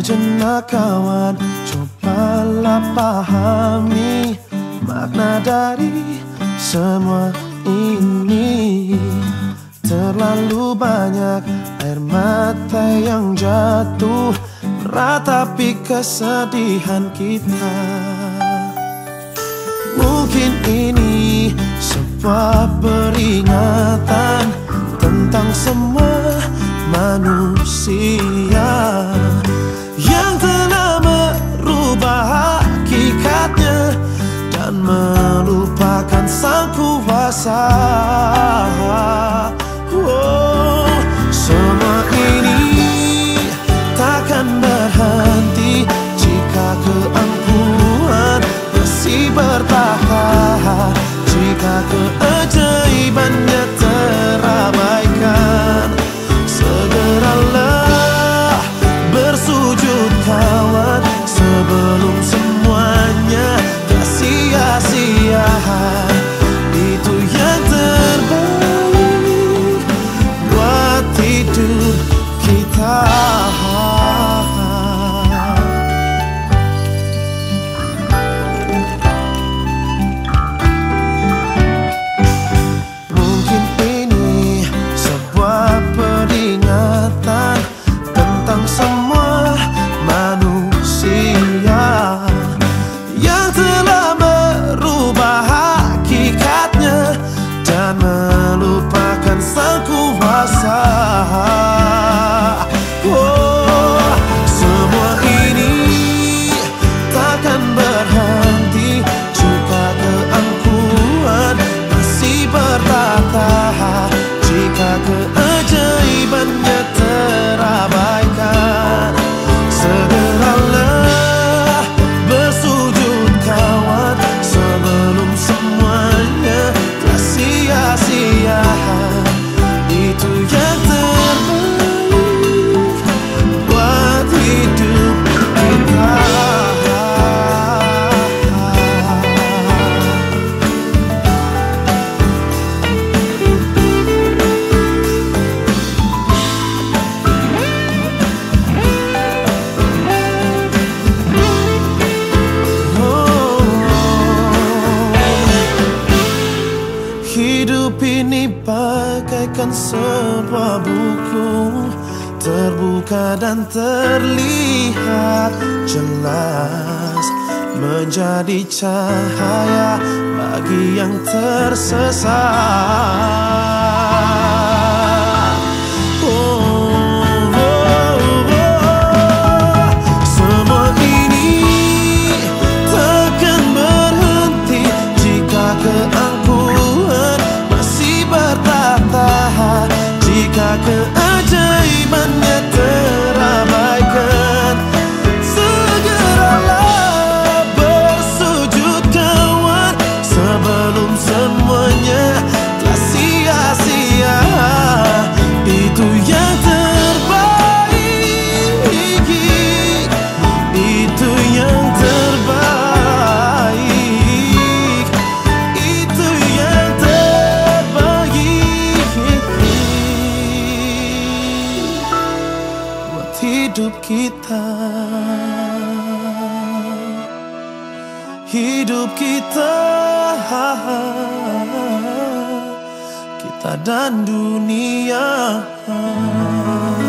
Sejenak kawan, cobalah pahami makna dari semua ini. Terlalu banyak air mata yang jatuh meratapi kesedihan kita. Mungkin ini sebuah peringatan tentang semua manusia yang telah merubah hakikatnya dan melupakan sang kuasa. Semua ini takkan berhenti jika keangkuhan masih bertahan, jika keajaibannya terabaikan. Segeralah bersujud kawan sebelum semuanya tak sia-sia. Itu yang terbaik buat hidup kita. Mungkin ini sebuah peringatan tentang semua manusia yang telah merubah hakikatnya dan melupakan sang kuasa. Semua ini takkan berhenti jika keangkuhan masih bertahan, jika keajaibannya terabaikan. Segeralah bersujud kawan sebelum semuanya telah sia-sia. Itu yang terbaik buat hidup kita. Hidup ini bagaikan sebuah buku terbuka dan terlihat jelas, menjadi cahaya bagi yang tersesat. Semua ini takkan berhenti jika keangkuhan masih bertahan, jika keajaibannya terabaikan. Segeralah bersujud kawan sebelum semuanya telah sia-sia. Itu yang terbaik, itu yang terbaik, itu yang terbaik buat hidup kita. Hidup kita, kita dan dunia.